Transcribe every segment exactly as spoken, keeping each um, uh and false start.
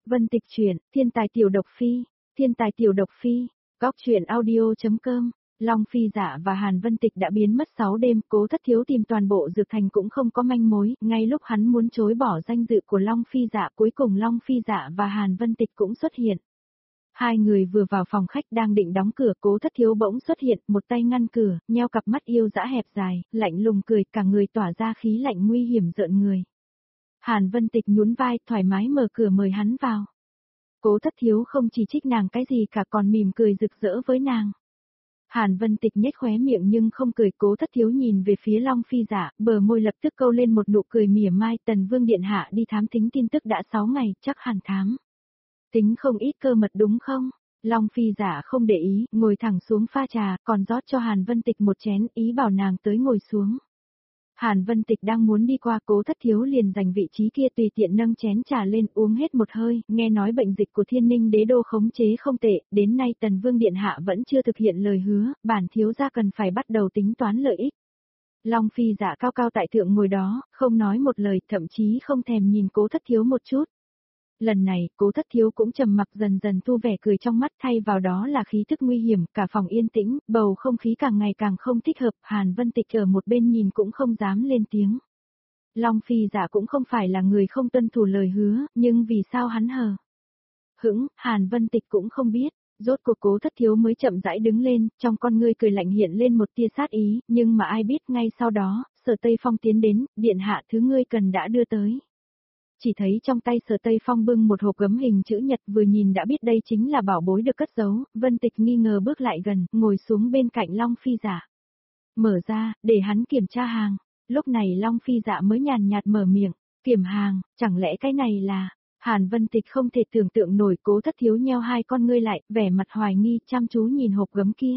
Vân Tịch truyện, Thiên tài tiểu độc phi, Thiên tài tiểu độc phi, góc truyện audio.com. Long Phi Dạ và Hàn Vân Tịch đã biến mất sáu đêm, Cố Thất Thiếu tìm toàn bộ dược thành cũng không có manh mối, ngay lúc hắn muốn chối bỏ danh dự của Long Phi Dạ, cuối cùng Long Phi Dạ và Hàn Vân Tịch cũng xuất hiện. Hai người vừa vào phòng khách đang định đóng cửa, Cố Thất Thiếu bỗng xuất hiện, một tay ngăn cửa, nheo cặp mắt yêu dã hẹp dài, lạnh lùng cười, cả người tỏa ra khí lạnh nguy hiểm rợn người. Hàn Vân Tịch nhún vai, thoải mái mở cửa mời hắn vào. Cố Thất Thiếu không chỉ trích nàng cái gì cả còn mỉm cười rực rỡ với nàng. Hàn Vân Tịch nhếch khóe miệng nhưng không cười. Cố Thất Thiếu nhìn về phía Long Phi Dạ, bờ môi lập tức câu lên một nụ cười mỉa mai. Tần Vương điện hạ đi thám thính tin tức đã sáu ngày, chắc hẳn thám tính không ít cơ mật đúng không? Long Phi Dạ không để ý, ngồi thẳng xuống pha trà, còn rót cho Hàn Vân Tịch một chén, ý bảo nàng tới ngồi xuống. Hàn Vân Tịch đang muốn đi qua, Cố Thất Thiếu liền giành vị trí kia tùy tiện nâng chén trà lên uống hết một hơi, nghe nói bệnh dịch của Thiên Ninh đế đô khống chế không tệ, đến nay Tần Vương điện hạ vẫn chưa thực hiện lời hứa, bản thiếu gia cần phải bắt đầu tính toán lợi ích. Long Phi Dạ cao cao tại thượng ngồi đó, không nói một lời, thậm chí không thèm nhìn Cố Thất Thiếu một chút. Lần này, Cố Thất Thiếu cũng trầm mặc, dần dần thu vẻ cười trong mắt, thay vào đó là khí thức nguy hiểm, cả phòng yên tĩnh, bầu không khí càng ngày càng không thích hợp. Hàn Vân Tịch ở một bên nhìn cũng không dám lên tiếng. Long Phi Dạ cũng không phải là người không tuân thủ lời hứa, nhưng vì sao hắn hờ hững, Hàn Vân Tịch cũng không biết. Rốt cuộc Cố Thất Thiếu mới chậm rãi đứng lên, trong con ngươi cười lạnh hiện lên một tia sát ý, nhưng mà ai biết ngay sau đó, Sở Tây Phong tiến đến, điện hạ thứ ngươi cần đã đưa tới. Chỉ thấy trong tay Sở Tây Phong bưng một hộp gấm hình chữ nhật, vừa nhìn đã biết đây chính là bảo bối được cất giấu. Vân Tịch nghi ngờ bước lại gần, ngồi xuống bên cạnh Long Phi Dạ. Mở ra, để hắn kiểm tra hàng. Lúc này Long Phi Dạ mới nhàn nhạt mở miệng, kiểm hàng, chẳng lẽ cái này là... Hàn Vân Tịch không thể tưởng tượng nổi. Cố Thất Thiếu nheo hai con ngươi lại, vẻ mặt hoài nghi, chăm chú nhìn hộp gấm kia.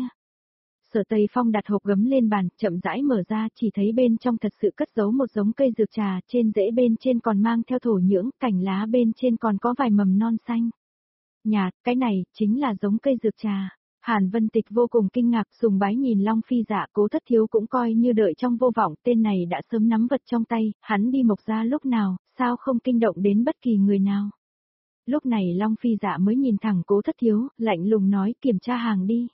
Sở Tây Phong đặt hộp gấm lên bàn, chậm rãi mở ra, chỉ thấy bên trong thật sự cất giấu một giống cây dược trà, trên rễ bên trên còn mang theo thổ nhưỡng, cành lá bên trên còn có vài mầm non xanh. Nhạt, cái này, chính là giống cây dược trà. Hàn Vân Tịch vô cùng kinh ngạc, sùng bái nhìn Long Phi Dạ. Cố Thất Thiếu cũng coi như đợi trong vô vọng, tên này đã sớm nắm vật trong tay, hắn đi Mộc Gia lúc nào, sao không kinh động đến bất kỳ người nào. Lúc này Long Phi Dạ mới nhìn thẳng Cố Thất Thiếu, lạnh lùng nói, kiểm tra hàng đi.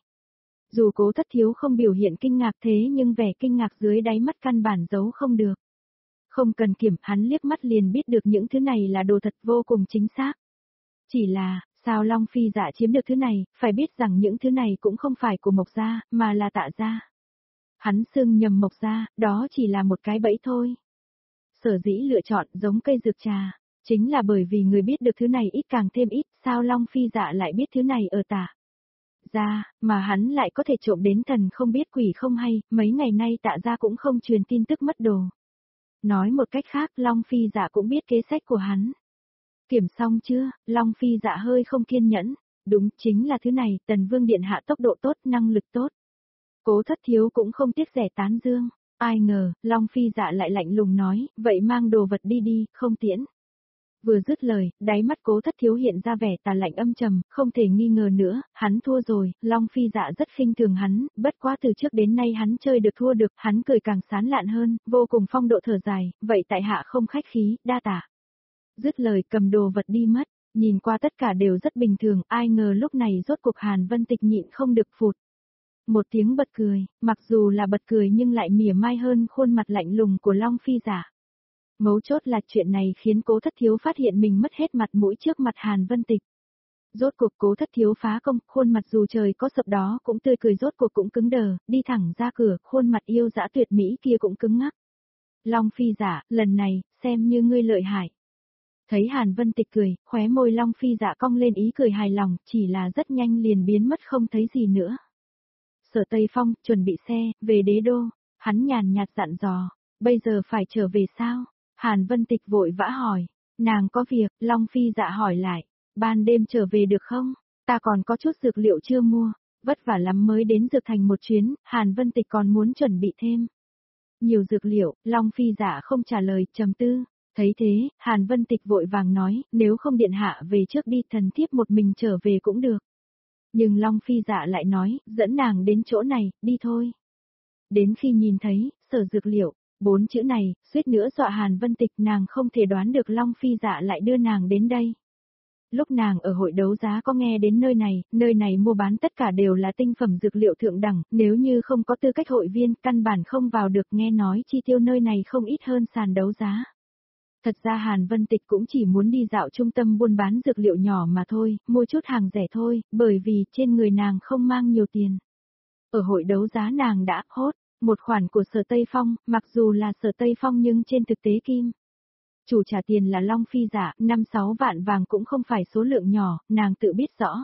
Dù Cố Thất Thiếu không biểu hiện kinh ngạc thế nhưng vẻ kinh ngạc dưới đáy mắt căn bản giấu không được. Không cần kiểm, hắn liếc mắt liền biết được những thứ này là đồ thật vô cùng chính xác. Chỉ là, sao Long Phi Dạ chiếm được thứ này, phải biết rằng những thứ này cũng không phải của Mộc Gia, mà là Tạ Gia. Hắn xưng nhầm Mộc Gia, đó chỉ là một cái bẫy thôi. Sở dĩ lựa chọn giống cây dược trà, chính là bởi vì người biết được thứ này ít càng thêm ít, sao Long Phi Dạ lại biết thứ này ở Tạ Gia, mà hắn lại có thể trộm đến thần không biết quỷ không hay, mấy ngày nay Tạ Gia cũng không truyền tin tức mất đồ. Nói một cách khác, Long Phi Dạ cũng biết kế sách của hắn. Kiểm xong chưa? Long Phi Dạ hơi không kiên nhẫn. Đúng, chính là thứ này, Tần Vương điện hạ tốc độ tốt, năng lực tốt. Cố Thất Thiếu cũng không tiếc rẻ tán dương. Ai ngờ, Long Phi Dạ lại lạnh lùng nói, vậy mang đồ vật đi đi, không tiễn. Vừa dứt lời, đáy mắt Cố Thất Thiếu hiện ra vẻ tà lạnh âm trầm, không thể nghi ngờ nữa, hắn thua rồi. Long Phi Dạ rất khinh thường hắn, bất quá từ trước đến nay hắn chơi được thua được, hắn cười càng sán lạn hơn, vô cùng phong độ thở dài, vậy tại hạ không khách khí, đa tạ. Dứt lời cầm đồ vật đi mất, nhìn qua tất cả đều rất bình thường, ai ngờ lúc này rốt cuộc Hàn Vân Tịch nhịn không được phụt. Một tiếng bật cười, mặc dù là bật cười nhưng lại mỉa mai hơn khuôn mặt lạnh lùng của Long Phi Dạ. Mấu chốt là chuyện này khiến Cố Thất Thiếu phát hiện mình mất hết mặt mũi trước mặt Hàn Vân Tịch. Rốt cuộc Cố Thất Thiếu phá công, khuôn mặt dù trời có sập đó cũng tươi cười, rốt cuộc cũng cứng đờ, đi thẳng ra cửa, khuôn mặt yêu dã tuyệt mỹ kia cũng cứng ngắc. Long Phi Dạ, lần này, xem như ngươi lợi hại. Thấy Hàn Vân Tịch cười, khóe môi Long Phi Dạ cong lên ý cười hài lòng, chỉ là rất nhanh liền biến mất không thấy gì nữa. Sở Tây Phong, chuẩn bị xe, về đế đô, hắn nhàn nhạt dặn dò, bây giờ phải trở về sao? Hàn Vân Tịch vội vã hỏi, nàng có việc, Long Phi Dạ hỏi lại, ban đêm trở về được không? Ta còn có chút dược liệu chưa mua, vất vả lắm mới đến dược thành một chuyến, Hàn Vân Tịch còn muốn chuẩn bị thêm nhiều dược liệu. Long Phi Dạ không trả lời, trầm tư. Thấy thế, Hàn Vân Tịch vội vàng nói, nếu không điện hạ về trước đi, thần thiếp một mình trở về cũng được. Nhưng Long Phi Dạ lại nói, dẫn nàng đến chỗ này, đi thôi. Đến khi nhìn thấy, sở dược liệu, bốn chữ này, suýt nữa dọa Hàn Vân Tịch, nàng không thể đoán được Long Phi Dạ lại đưa nàng đến đây. Lúc nàng ở hội đấu giá có nghe đến nơi này, nơi này mua bán tất cả đều là tinh phẩm dược liệu thượng đẳng, nếu như không có tư cách hội viên, căn bản không vào được, nghe nói chi tiêu nơi này không ít hơn sàn đấu giá. Thật ra Hàn Vân Tịch cũng chỉ muốn đi dạo trung tâm buôn bán dược liệu nhỏ mà thôi, mua chút hàng rẻ thôi, bởi vì trên người nàng không mang nhiều tiền. Ở hội đấu giá nàng đã hốt một khoản của Sở Tây Phong, mặc dù là Sở Tây Phong nhưng trên thực tế kim chủ trả tiền là Long Phi Dạ, năm sáu vạn vàng cũng không phải số lượng nhỏ, nàng tự biết rõ.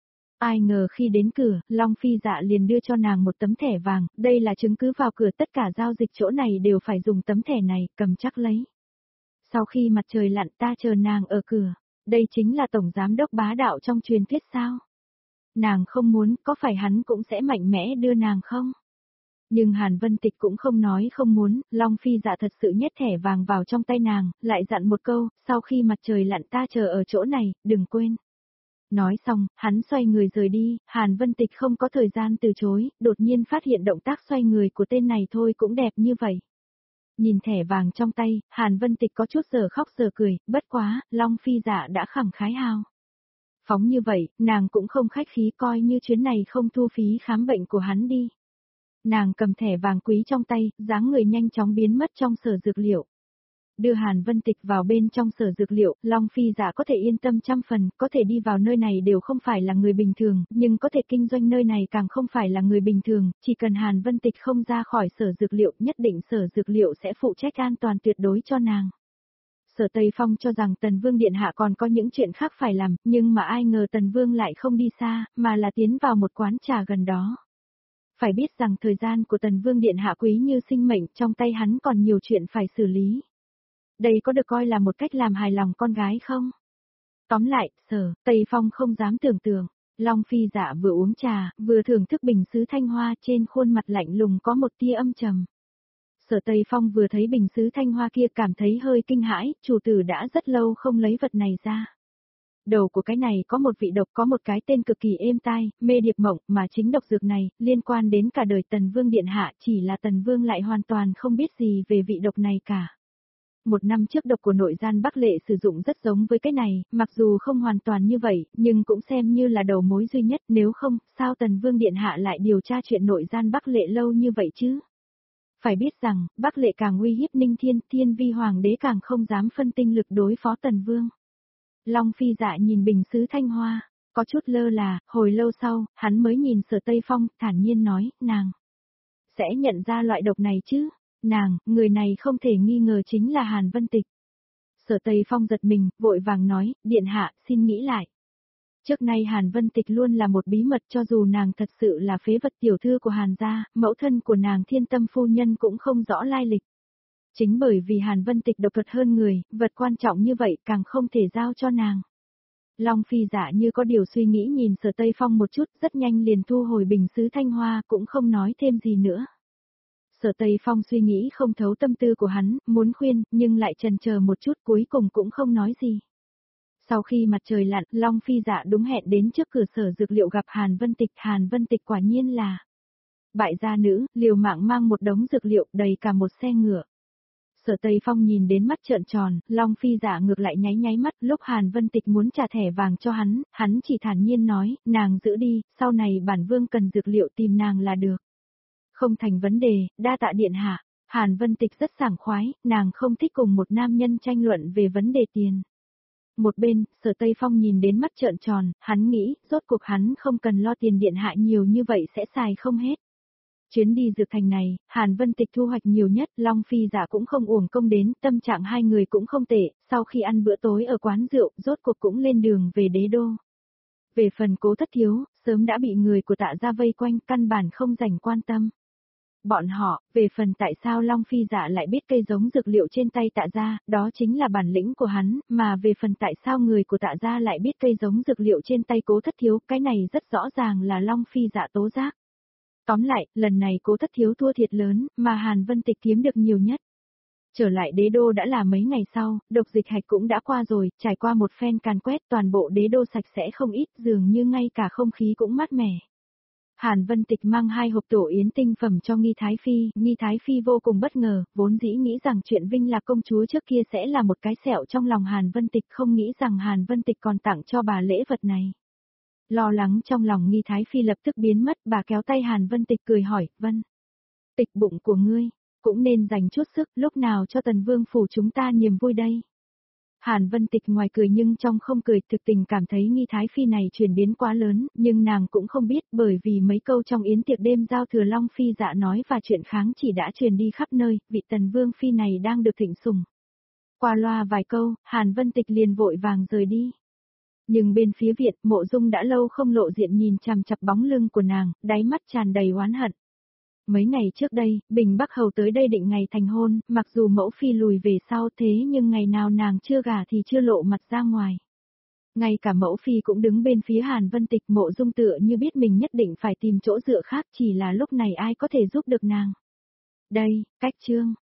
Ai ngờ khi đến cửa, Long Phi Dạ liền đưa cho nàng một tấm thẻ vàng, đây là chứng cứ vào cửa, tất cả giao dịch chỗ này đều phải dùng tấm thẻ này, cầm chắc lấy. Sau khi mặt trời lặn ta chờ nàng ở cửa, đây chính là tổng giám đốc bá đạo trong truyền thuyết sao? Nàng không muốn, có phải hắn cũng sẽ mạnh mẽ đưa nàng không? Nhưng Hàn Vân Tịch cũng không nói không muốn, Long Phi Dạ thật sự nhét thẻ vàng vào trong tay nàng, lại dặn một câu, sau khi mặt trời lặn ta chờ ở chỗ này, đừng quên. Nói xong, hắn xoay người rời đi, Hàn Vân Tịch không có thời gian từ chối, đột nhiên phát hiện động tác xoay người của tên này thôi cũng đẹp như vậy. Nhìn thẻ vàng trong tay, Hàn Vân Tịch có chút giờ khóc giờ cười, bất quá, Long Phi Dạ đã khẳng khái hao. Phóng như vậy, nàng cũng không khách khí, coi như chuyến này không thu phí khám bệnh của hắn đi. Nàng cầm thẻ vàng quý trong tay, dáng người nhanh chóng biến mất trong sở dược liệu. Đưa Hàn Vân Tịch vào bên trong sở dược liệu, Long Phi Dạ có thể yên tâm trăm phần, có thể đi vào nơi này đều không phải là người bình thường, nhưng có thể kinh doanh nơi này càng không phải là người bình thường, chỉ cần Hàn Vân Tịch không ra khỏi sở dược liệu, nhất định sở dược liệu sẽ phụ trách an toàn tuyệt đối cho nàng. Sở Tây Phong cho rằng Tần Vương Điện Hạ còn có những chuyện khác phải làm, nhưng mà ai ngờ Tần Vương lại không đi xa, mà là tiến vào một quán trà gần đó. Phải biết rằng thời gian của Tần Vương Điện Hạ quý như sinh mệnh, trong tay hắn còn nhiều chuyện phải xử lý. Đây có được coi là một cách làm hài lòng con gái không? Tóm lại, Sở Tây Phong không dám tưởng tượng, Long Phi Dạ vừa uống trà, vừa thưởng thức bình sứ thanh hoa, trên khuôn mặt lạnh lùng có một tia âm trầm. Sở Tây Phong vừa thấy bình sứ thanh hoa kia cảm thấy hơi kinh hãi, chủ tử đã rất lâu không lấy vật này ra. Đầu của cái này có một vị độc, có một cái tên cực kỳ êm tai, mê điệp mộng, mà chính độc dược này, liên quan đến cả đời Tần Vương Điện Hạ, chỉ là Tần Vương lại hoàn toàn không biết gì về vị độc này cả. Một năm trước độc của nội gian Bắc Lệ sử dụng rất giống với cái này, mặc dù không hoàn toàn như vậy, nhưng cũng xem như là đầu mối duy nhất, nếu không, sao Tần Vương Điện Hạ lại điều tra chuyện nội gian Bắc Lệ lâu như vậy chứ? Phải biết rằng, Bắc Lệ càng uy hiếp Ninh Thiên, Thiên Vi Hoàng đế càng không dám phân tinh lực đối phó Tần Vương. Long Phi Dạ nhìn bình sứ thanh hoa, có chút lơ là, hồi lâu sau, hắn mới nhìn Sở Tây Phong, thản nhiên nói, nàng sẽ nhận ra loại độc này chứ? Nàng, người này không thể nghi ngờ chính là Hàn Vân Tịch. Sở Tây Phong giật mình, vội vàng nói, điện hạ, xin nghĩ lại. Trước nay Hàn Vân Tịch luôn là một bí mật, cho dù nàng thật sự là phế vật tiểu thư của Hàn gia, mẫu thân của nàng Thiên Tâm phu nhân cũng không rõ lai lịch. Chính bởi vì Hàn Vân Tịch độc thuật hơn người, vật quan trọng như vậy càng không thể giao cho nàng. Long Phi Dạ như có điều suy nghĩ nhìn Sở Tây Phong một chút, rất nhanh liền thu hồi bình sứ thanh hoa, cũng không nói thêm gì nữa. Sở Tây Phong suy nghĩ không thấu tâm tư của hắn, muốn khuyên, nhưng lại chần chờ một chút, cuối cùng cũng không nói gì. Sau khi mặt trời lặn, Long Phi Dạ đúng hẹn đến trước cửa sở dược liệu gặp Hàn Vân Tịch, Hàn Vân Tịch quả nhiên là bại gia nữ, liều mạng mang một đống dược liệu đầy cả một xe ngựa. Sở Tây Phong nhìn đến mắt trợn tròn, Long Phi Dạ ngược lại nháy nháy mắt, lúc Hàn Vân Tịch muốn trả thẻ vàng cho hắn, hắn chỉ thản nhiên nói, nàng giữ đi, sau này bản vương cần dược liệu tìm nàng là được. Không thành vấn đề, đa tạ điện hạ. Hàn Vân Tịch rất sảng khoái, nàng không thích cùng một nam nhân tranh luận về vấn đề tiền. Một bên, Sở Tây Phong nhìn đến mắt trợn tròn, hắn nghĩ, rốt cuộc hắn không cần lo tiền điện hạ nhiều như vậy sẽ xài không hết. Chuyến đi dược thành này, Hàn Vân Tịch thu hoạch nhiều nhất, Long Phi Dạ cũng không uổng công đến, tâm trạng hai người cũng không tệ, sau khi ăn bữa tối ở quán rượu, rốt cuộc cũng lên đường về đế đô. Về phần Cố Thất Thiếu, sớm đã bị người của Tạ gia vây quanh, căn bản không dành quan tâm. Bọn họ, về phần tại sao Long Phi Dạ lại biết cây giống dược liệu trên tay Tạ gia, đó chính là bản lĩnh của hắn, mà về phần tại sao người của Tạ gia lại biết cây giống dược liệu trên tay Cố Thất Thiếu, cái này rất rõ ràng là Long Phi Dạ tố giác. Tóm lại, lần này Cố Thất Thiếu thua thiệt lớn, mà Hàn Vân Tịch kiếm được nhiều nhất. Trở lại đế đô đã là mấy ngày sau, độc dịch hạch cũng đã qua rồi, trải qua một phen càn quét toàn bộ đế đô sạch sẽ không ít, dường như ngay cả không khí cũng mát mẻ. Hàn Vân Tịch mang hai hộp tổ yến tinh phẩm cho Nghi Thái Phi, Nghi Thái Phi vô cùng bất ngờ, vốn dĩ nghĩ rằng chuyện Vinh Lạc công chúa trước kia sẽ là một cái sẹo trong lòng Hàn Vân Tịch, không nghĩ rằng Hàn Vân Tịch còn tặng cho bà lễ vật này. Lo lắng trong lòng Nghi Thái Phi lập tức biến mất, bà kéo tay Hàn Vân Tịch cười hỏi, Vân Tịch bụng của ngươi, cũng nên dành chút sức, lúc nào cho Tần Vương phủ chúng ta niềm vui đây. Hàn Vân Tịch ngoài cười nhưng trong không cười, thực tình cảm thấy Nghi Thái Phi này chuyển biến quá lớn, nhưng nàng cũng không biết bởi vì mấy câu trong yến tiệc đêm giao thừa Long Phi Dạ nói và chuyện kháng chỉ đã truyền đi khắp nơi, vị Tần Vương Phi này đang được thịnh sủng. Qua loa vài câu, Hàn Vân Tịch liền vội vàng rời đi. Nhưng bên phía Viện, Mộ Dung đã lâu không lộ diện nhìn chằm chằm bóng lưng của nàng, đáy mắt tràn đầy oán hận. Mấy ngày trước đây, Bình Bắc Hầu tới đây định ngày thành hôn, mặc dù mẫu phi lùi về sau thế nhưng ngày nào nàng chưa gả thì chưa lộ mặt ra ngoài. Ngay cả mẫu phi cũng đứng bên phía Hàn Vân Tịch, Mộ Dung tựa như biết mình nhất định phải tìm chỗ dựa khác, chỉ là lúc này ai có thể giúp được nàng. Đây, cách chương.